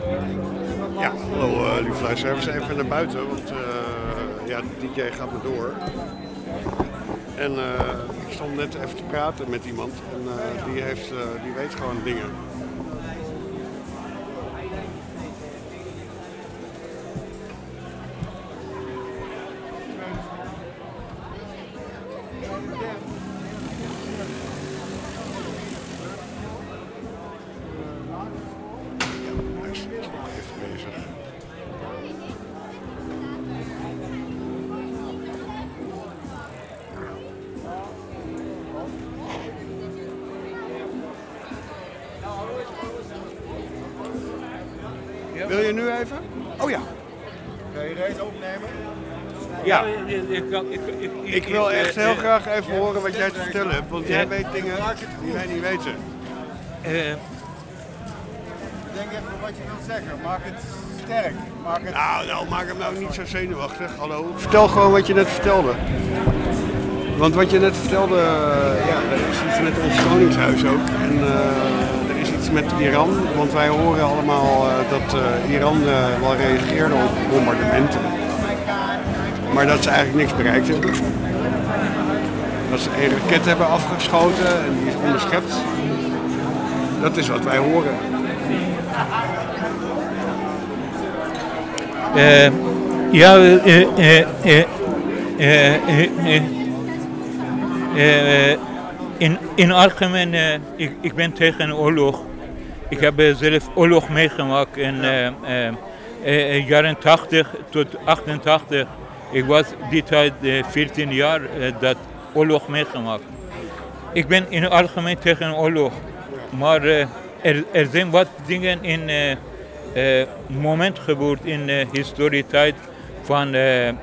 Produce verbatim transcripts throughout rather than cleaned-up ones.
Ja, hallo uh, lieve luisteraars. We zijn even naar buiten, want uh, ja, de D J gaat maar door. En uh, ik stond net even te praten met iemand en uh, die, heeft, uh, die weet gewoon dingen. Wil je nu even? Oh ja. Ga je deze opnemen? Ja. Ik, ik, ik, ik, Ik wil echt heel graag even horen wat jij te vertellen hebt, want jij weet dingen die wij niet weten. Uh, Denk even wat je wilt zeggen. Maak het sterk. Maak het... Nou, nou, maak hem nou niet zo zenuwachtig. Hallo. Vertel gewoon wat je net vertelde. Want wat je net vertelde, ja, er is iets met ons koningshuis ook. En uh, er is iets met Iran, want wij horen allemaal uh, dat uh, Iran uh, wel reageerde op bombardementen. Maar dat ze eigenlijk niks bereikt hebben. Dat ze een raket hebben afgeschoten en die is onderschept. Dat is wat wij horen. Uh, ja, uh, uh, uh, uh, uh, uh, in, in algemeen, uh, ik, ik ben tegen oorlog. Ik heb uh, zelf oorlog meegemaakt in uh, uh, uh, jaren tachtig tot achtentachtig. Ik was die tijd uh, veertien jaar uh, dat oorlog meegemaakt. Ik ben in het algemeen tegen oorlog. Maar uh, er, er zijn wat dingen in uh, uh, moment gebeurd in de uh, historietijd van uh, uh,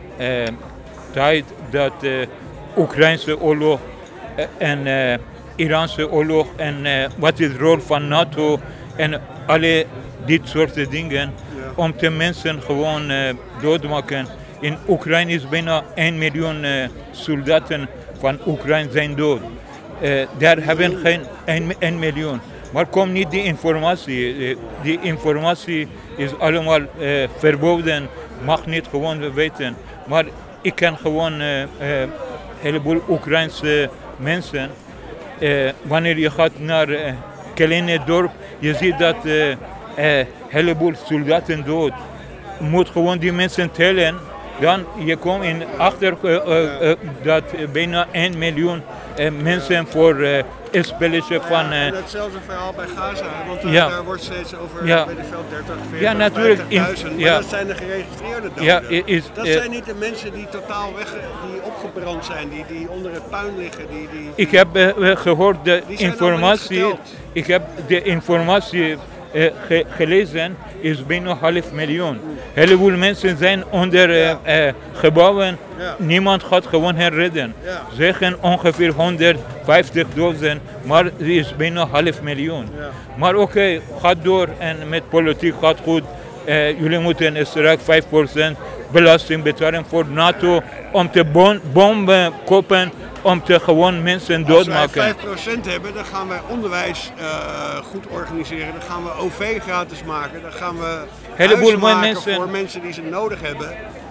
tijd dat uh, Oekraïnse oorlog uh, en uh, Iraanse oorlog en uh, wat is de rol van NATO en alle dit soort dingen ja. Om de mensen gewoon uh, doodmaken. In Oekraïne is bijna één miljoen uh, soldaten van Oekraïne zijn dood. Uh, daar hebben geen één miljoen. Maar komt niet die informatie. Uh, die informatie is allemaal uh, verboden, mag niet gewoon weten. Maar ik ken gewoon een uh, uh, heleboel Oekraïnse mensen. Uh, wanneer je gaat naar een uh, kleine dorp, je ziet dat een uh, uh, heleboel soldaten dood. Je moet gewoon die mensen tellen. Dan je komt in achter uh, uh, uh, dat bijna één miljoen uh, mensen voor uh, een spelletje van... Uh, en hetzelfde verhaal bij Gaza, want uh, ja. daar wordt steeds over ja. weet ik veel, dertig, veertig, ja, natuurlijk. vijftigduizend. Maar Ja. dat zijn de geregistreerde doden. Ja, is, dat uh, zijn niet de mensen die totaal weg, die opgebrand zijn, die, die onder het puin liggen. Die, die, die, ik heb uh, gehoord de informatie, niet ik heb de informatie uh, ge gelezen, is bijna half miljoen. Heleboel mensen zijn onder uh, uh, gebouwen, ja. Niemand gaat gewoon herredden. Ja. Zeggen ongeveer honderdvijftigduizend, maar het is bijna half miljoen. Ja. Maar oké, okay, gaat door en met politiek gaat goed. Uh, jullie moeten straks vijf procent belasting betalen voor NATO om te bon bomben kopen, om te gewoon mensen doodmaken. Als wij vijf procent hebben, dan gaan wij onderwijs uh, goed organiseren. Dan gaan we O V gratis maken. Dan gaan we heleboel maken mensen voor mensen die ze nodig hebben.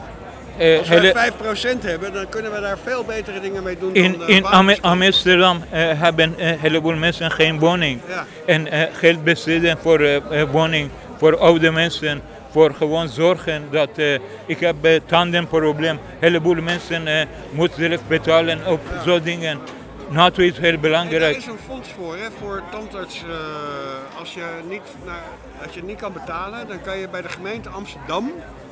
Uh, Als wij vijf procent hebben, dan kunnen we daar veel betere dingen mee doen. In, dan, uh, in Am Amsterdam uh, hebben een uh, heleboel mensen geen woning. Ja. En uh, geld besteden voor uh, uh, woning, voor oude mensen. Voor gewoon zorgen dat uh, ik heb een uh, tandenprobleem. Een heleboel mensen uh, moeten zelf betalen op ja. Zo'n dingen. NATO is heel belangrijk. En er is een fonds voor, hè, voor tandarts. Uh, als, je niet, nou, als je niet kan betalen, dan kan je bij de gemeente Amsterdam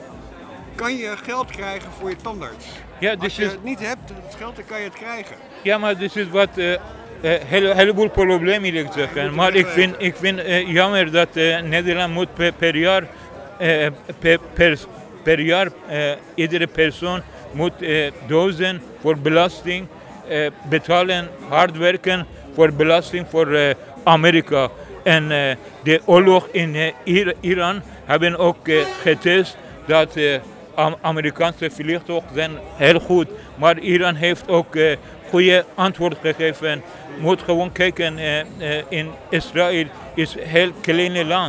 kan je geld krijgen voor je tandarts. Ja, dus als je is... het niet hebt, het geld, dan kan je het krijgen. Ja, maar dit is wat een uh, hele, heleboel problemen wil ik zeggen. Ja, maar ik vind, ik vind uh, jammer dat uh, Nederland moet per, per jaar Uh, per, per, per jaar uh, iedere persoon moet uh, duizend voor belasting uh, betalen, hard werken voor belasting voor uh, Amerika. En uh, de oorlog in uh, Ir Iran hebben ook uh, getest dat uh, Am Amerikaanse vliegtuigen zijn heel goed, maar Iran heeft ook uh, goede antwoord gegeven. Moet gewoon kijken, uh, uh, in Israël is een heel klein land.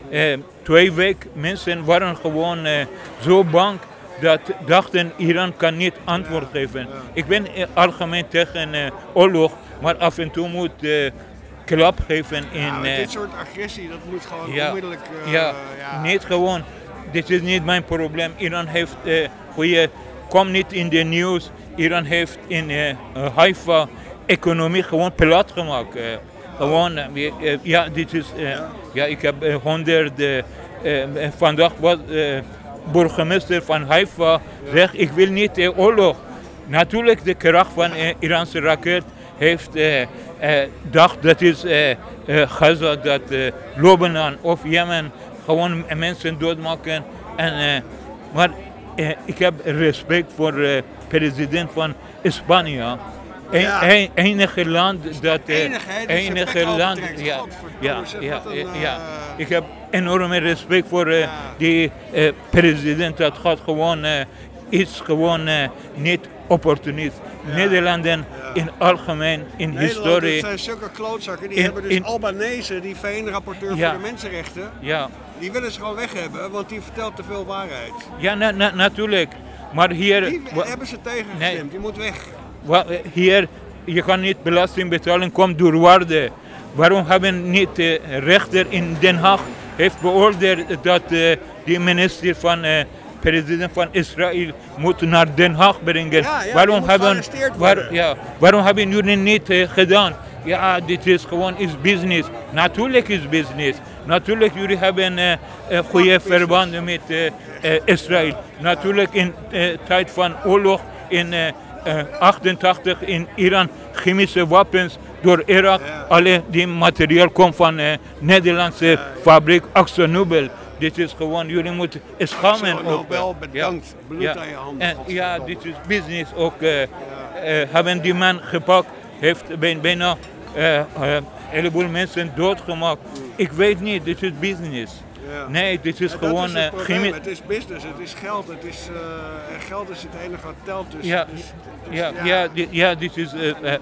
uh, twee weken mensen waren gewoon uh, zo bang dat dachten Iran kan niet antwoord Ja, geven. ja. Ik ben uh, algemeen tegen uh, oorlog, maar af en toe moet uh, klap geven in... Ja, maar uh, dit soort agressie, dat moet gewoon ja, onmiddellijk... uh, ja, ja, niet gewoon. Dit is niet mijn probleem. Iran heeft uh, goede, kom niet in de nieuws. Iran heeft in uh, Haifa economie gewoon plat gemaakt. Uh, gewoon, uh, uh, ja, dit is, uh, ja. ja, ik heb uh, honderd, uh, uh, vandaag was uh, burgemeester van Haifa, ja. zegt ik wil niet uh, oorlog. Natuurlijk de kracht van uh, Iraanse raket heeft uh, uh, dacht dat is uh, uh, Gaza, dat uh, Lebanon of Jemen gewoon mensen doodmaken. En, uh, maar uh, ik heb respect voor de uh, president van Spanje. Een, Ja. een, enige land dat... uh, enige, hè, dat zijn enige bek land... opentrekt. Ja, Godverdomme, ja, zeg, ja, wat een, ja, ja. uh, Ik heb enorme respect voor uh, Ja. die uh, president. Dat gaat gewoon uh, iets gewoon uh, niet opportunist. Ja. Nederlanden Ja. in algemeen, in Nederland, historie... dat zijn zulke klootzakken. Die In- hebben dus in- Albanese, die V N-rapporteur Ja. voor de mensenrechten, Ja, die willen ze gewoon weg hebben, want die vertelt te veel waarheid. ja na, na, natuurlijk. Maar hier... Die wa- hebben ze tegengestemd, Nee. die moet weg. wa- hier, je kan niet belasting betalen, komt door waarde. Waarom hebben niet de rechter in Den Haag heeft beoordeeld dat uh, die minister van uh, president van Israël moet naar Den Haag brengen? Ja, ja, waarom die moet hebben gearresteerd waar, worden. ja, waarom hebben jullie niet uh, gedaan? Ja, dit is gewoon is business. Natuurlijk is business. Natuurlijk jullie hebben uh, uh, goede verbanden met uh, uh, Israël. Natuurlijk in uh, tijd van oorlog in uh, uh, achtentachtig in Iran chemische wapens door Irak. Ja. Alle die materiaal komt van uh, Nederlandse fabriek AkzoNobel. Dit is gewoon, jullie moeten schamen. Zo, ook, Nobel, uh, bedankt. Bloed ja. aan je hand. En, ja, godverdomme. dit is business ook. Uh, uh, hebben die man gepakt, heeft bij- bijna uh, uh, een heleboel mensen doodgemaakt. Ik weet niet, dit is business. Ja. Nee, dit is Ja, gewoon dat is het uh, probleem. chemi- Het is business, het is geld, het is, uh, en geld is het enige wat telt. Dus, Ja, dus, dus, ja, ja, dit, ja, dit is. Uh, uh,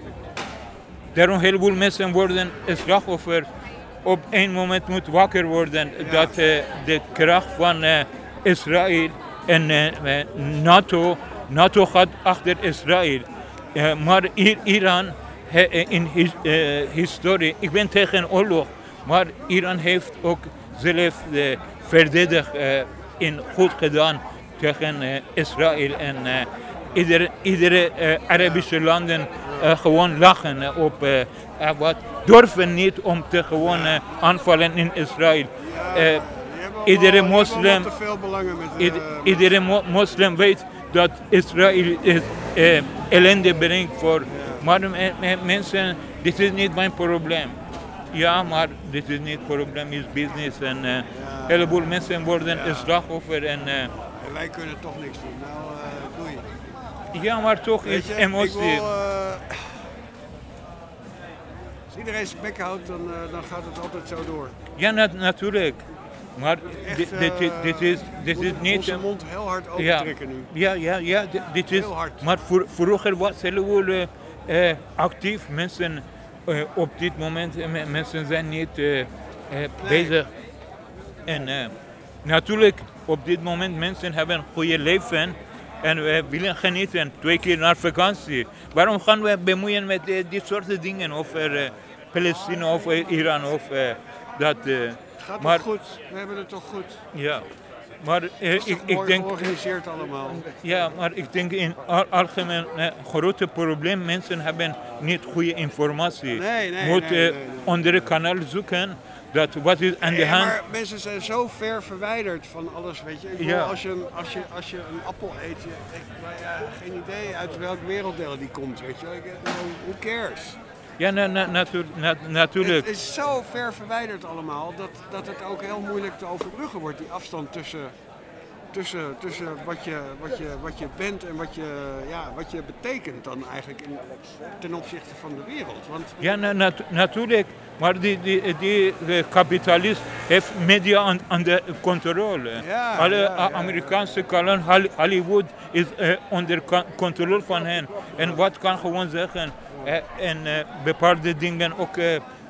daarom een heleboel mensen worden slachtoffer. Op één moment moet wakker worden Ja. dat uh, de kracht van uh, Israël en uh, uh, NATO, NATO gaat achter Israël. Uh, maar I- Iran he, in his, uh, historie, ik ben tegen oorlog, maar Iran heeft ook zelf uh, verdedigd uh, in goed gedaan tegen uh, Israël en uh, iedere, iedere uh, Arabische landen uh, gewoon lachen uh, op uh, uh, wat durven niet om te gewoon uh, aanvallen in Israël. Uh, Je hebt allemaal- iedere je hebt moslim- allemaal te veel belangen met, uh, Ied- met- iedere mo- moslim weet dat Israël is, uh, ellende brengt voor. Maar me- me- mensen, dit is niet mijn probleem. Ja, maar dit is niet het probleem, is business. En uh, een heleboel mensen worden Ja. slachtoffer. En, uh, En wij kunnen toch niks doen. Nou, uh, doei. ja, maar toch Weet is je, emotie. ik wil, uh, als iedereen zijn bek houdt, dan, uh, dan gaat het altijd zo door. Ja, na- natuurlijk. Maar Echt, dit, dit, dit, dit is, dit is moeten niet... onze een- mond heel hard Ja, opentrekken nu. ja, ja, ja, di- dit is... Heel hard. Maar voor, vroeger was heleboel uh, uh, actief. Mensen uh, op dit moment, uh, me- mensen zijn niet uh, uh, bezig. En uh, natuurlijk, op dit moment mensen hebben een goede leven. En we willen genieten, twee keer naar vakantie. Waarom gaan we bemoeien met uh, dit soort dingen over uh, Palestina of uh, Iran of uh, dat... uh, Het gaat maar, toch goed? We hebben het toch goed? Ja, maar uh, Het is ik, toch ik mooi denk... georganiseerd allemaal. Ja, maar ik denk in al algemeen een grote probleem. Mensen hebben niet goede informatie. Nee, nee, Moet nee, nee, uh, nee. andere kanaal zoeken. Dat wat is aan de Nee, hand. maar mensen zijn zo ver verwijderd van alles, weet je. Ik bedoel, Ja. als, je een, als, je, als je een appel eet, je, ik, maar ja, geen idee uit welk werelddeel die komt, weet je. Ik, bedoel, who cares? Ja, na, na, natu na, natuurlijk. Het is zo ver verwijderd allemaal dat, dat het ook heel moeilijk te overbruggen wordt, die afstand tussen, tussen, tussen wat, je, wat, je, wat je bent en wat je, ja, wat je betekent dan eigenlijk in, ten opzichte van de wereld. Want Ja, na, natu natuurlijk. Maar die, die, die de kapitalist heeft media aan, aan de controle. Ja, Alle ja, A- ja, Amerikaanse kanaal, Hol- Hollywood is uh, onder ka- controle van hen. En wat kan gewoon zeggen. Uh, en uh, bepaalde dingen ook uh,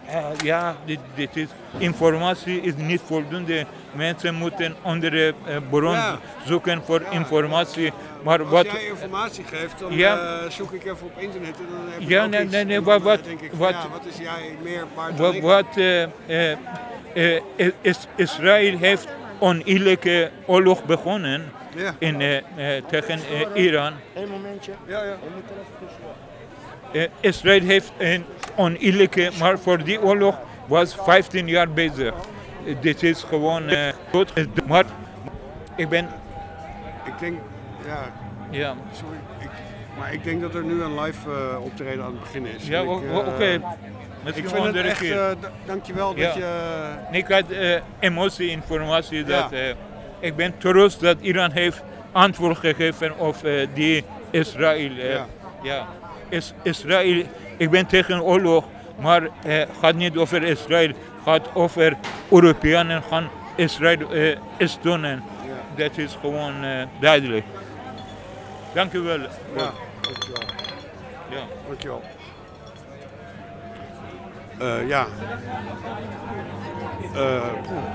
Uh, ja, dit, dit is, informatie is niet voldoende. Mensen moeten andere uh, bron Ja. zoeken voor Ja. informatie. Maar Als wat, jij informatie geeft, dan Ja. uh, zoek ik even op internet en dan heb ik Ja, ook nee, iets. nee, nee, En wat- dan, uh, wat- denk ik van, wat- ja, wat is jij meer waard dan wat, ik? wat uh, uh, uh, is, Israël heeft oneerlijke oorlog begonnen Ja. in, uh, uh, tegen uh, Iran. Eén momentje. Ja, ja. Uh, Israël heeft een oneerlijke, maar voor die oorlog was vijftien jaar bezig. Uh, dit is gewoon uh, goed. Maar ik ben, Ik denk, ja, ja, sorry. Ik, maar ik denk dat er nu een live uh, optreden aan het beginnen is. ja En ik, o- uh, o- oké. Ik Misschien vind een het andere echt, keer. uh, d- dankjewel Ja. dat je... Ik had uh, emotie, informatie. Ja. Dat, uh, ik ben trots dat Iran heeft antwoord gegeven op uh, die Israël. Uh, Ja. ja. Is, Israël, ik ben tegen oorlog, maar het uh, gaat niet over Israël. Het gaat over Europeanen gaan Israël uh, steunen. Ja. Dat is gewoon uh, duidelijk. Dank u wel. Ja, dankjewel. Ja. Dankjewel. Uh, ja. Uh, poeh.